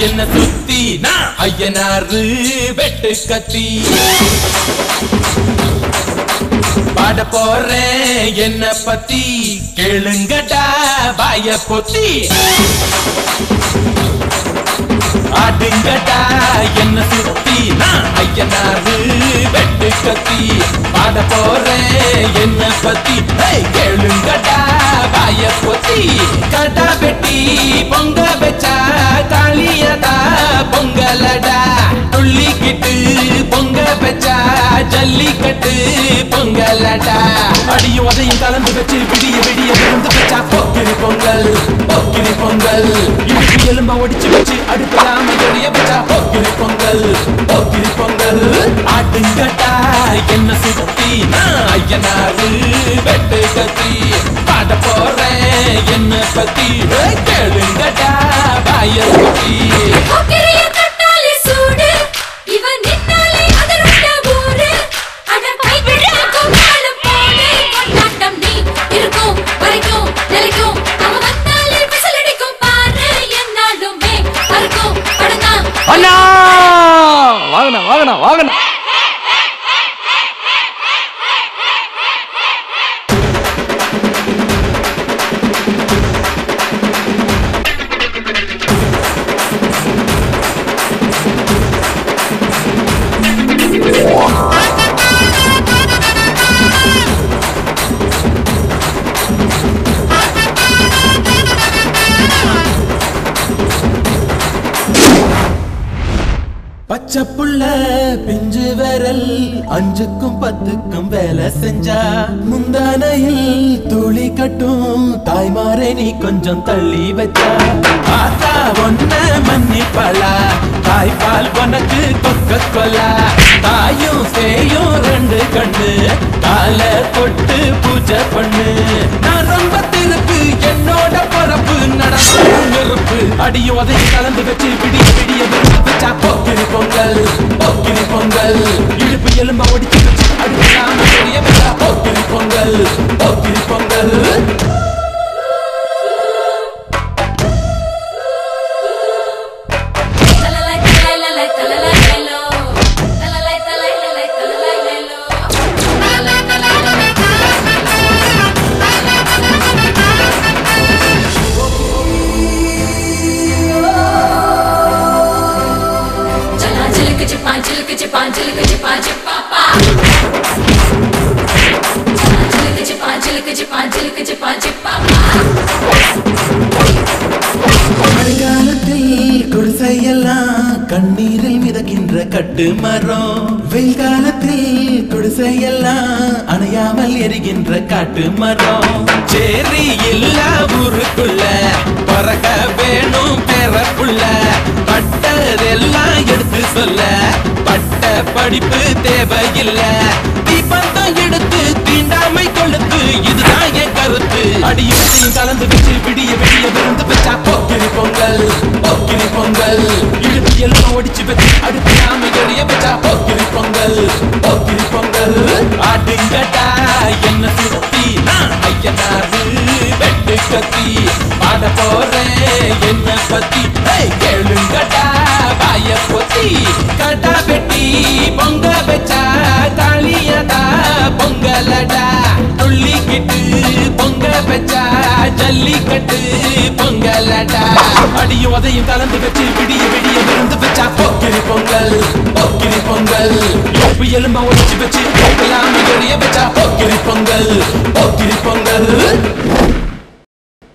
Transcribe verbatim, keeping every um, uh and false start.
என்ன சுத்தி நான் ஐயனாரு வெட்டு கத்தி பாட போறேன் என்ன பத்தி கேளுங்கடா வாய பொத்தி ஆடுங்கடா என்ன சுத்தி நான் ஐயனாரு வெட்டு கத்தி பாட போறேன் என்ன பத்தி கேளுங்கடா வாய பொத்தி கடா வெட்டி பொங்க வச்சா காளியதா பொங்கலடா துள்ளிக்கிட்டு பொங்க வச்சா ஜல்லிக்கட்டு பொங்கலடா அடியும் அதையும் கலந்து வச்சு விடிய விடிய விழுந்து வச்சா போக்கிரி பொங்கல் போக்கிரி பொங்கல் இடுப்பு எலும்ப ஒடிச்சு வச்சு அடுப்பலாம எரிய வச்சா போக்கிரி பொங்கல் போக்கிரி பொங்கல் ஆட்டுங்கட்டா என்ன சுத்தி நான் ஐயனாரு வெட்டு கத்தி பாட போறேன் என்ன பத்தி கேளுங்கட்டா வாய பத்தி வாங்கண்ணா வாங்கண்ணா வாங்கண்ணா பச்சை புள்ள பிஞ்சு விரல் அஞ்சுக்கும் பத்துக்கும் வேலை செஞ்சா முந்தானையில் துளி கட்டும் தாய்மாரே நீ கொஞ்சம் தள்ளி வச்சா ஆத்தா ஒன்ன மன்னிப்பலா தாய்பால் உனக்கு கொக்க கொலா தாயும் சேயும் ரெண்டு கண்ணு கால தொட்டு பூஜை பண்ணு நான் ரொம்ப திருப்பு என்னோட பொறப்பு நடப்பு நெருப்பு அடியும் அதையும் கலந்து வச்சு விடிய விடிய வச்சா போக்கிரி பொங்கல் போக்கிரி பொங்கல் இடுப்பு எலும்ப ஒடிச்சு வச்சு அடுப்பலாம எரிய வச்சா போக்கிரி பொங்கல் போக்கிரி பொங்கல் மழைக்காலத்தில் குடிசையெல்லாம் கண்ணீரில் மிதக்கின்ற கட்டு மரம் வெயில் காலத்தில் குடிசையெல்லாம் அணையாமல் எரிகின்ற காட்டு மரம் சேரி இல்ல ஊருக்குள்ள பறக்க வேணும் பெறப்புள்ள பட்டதெல்லாம் எடுத்து சொல்ல பட்ட படிப்பு தேவையில்லை தீபந்தம் எடுத்து தீண்டாமை கொளுத்து இதுதான் என் கருத்து அடியும் கலந்து வச்சு விடிய விடிய விருந்து வச்சா போக்கிரி பொங்கல் போக்கிரி பொங்கல் இழுத்து எலும்ப ஒடிச்சு வச்சு அடுப்பலாம எரிய வச்சா போக்கிரி பொங்கல் போக்கிரி பொங்கல் ஆட்டுங்கட்டா என்ன சுத்தி நான் ஐயனாரு வெட்டு கத்தி பாட போறேன் என்ன பத்தி கேளுங்கட்டா வாய பொத்தி கடா வெட்டி பொங்க வச்சா காளியதா பொங்கலடா துள்ளிக்கிட்டு பொங்க வச்சா ஜல்லிக்கட்டு பொங்கலடா அடியும் அதையும் கலந்து வச்சு விடிய விடிய விருந்து வச்சா போக்கிரி பொங்கல் போக்கிரி பொங்கல் இடுப்பு எலும்ப ஒடிச்சு வச்சு போக்கலாம எரிய வச்சா போக்கிரி பொங்கல் போக்கிரி பொங்கல்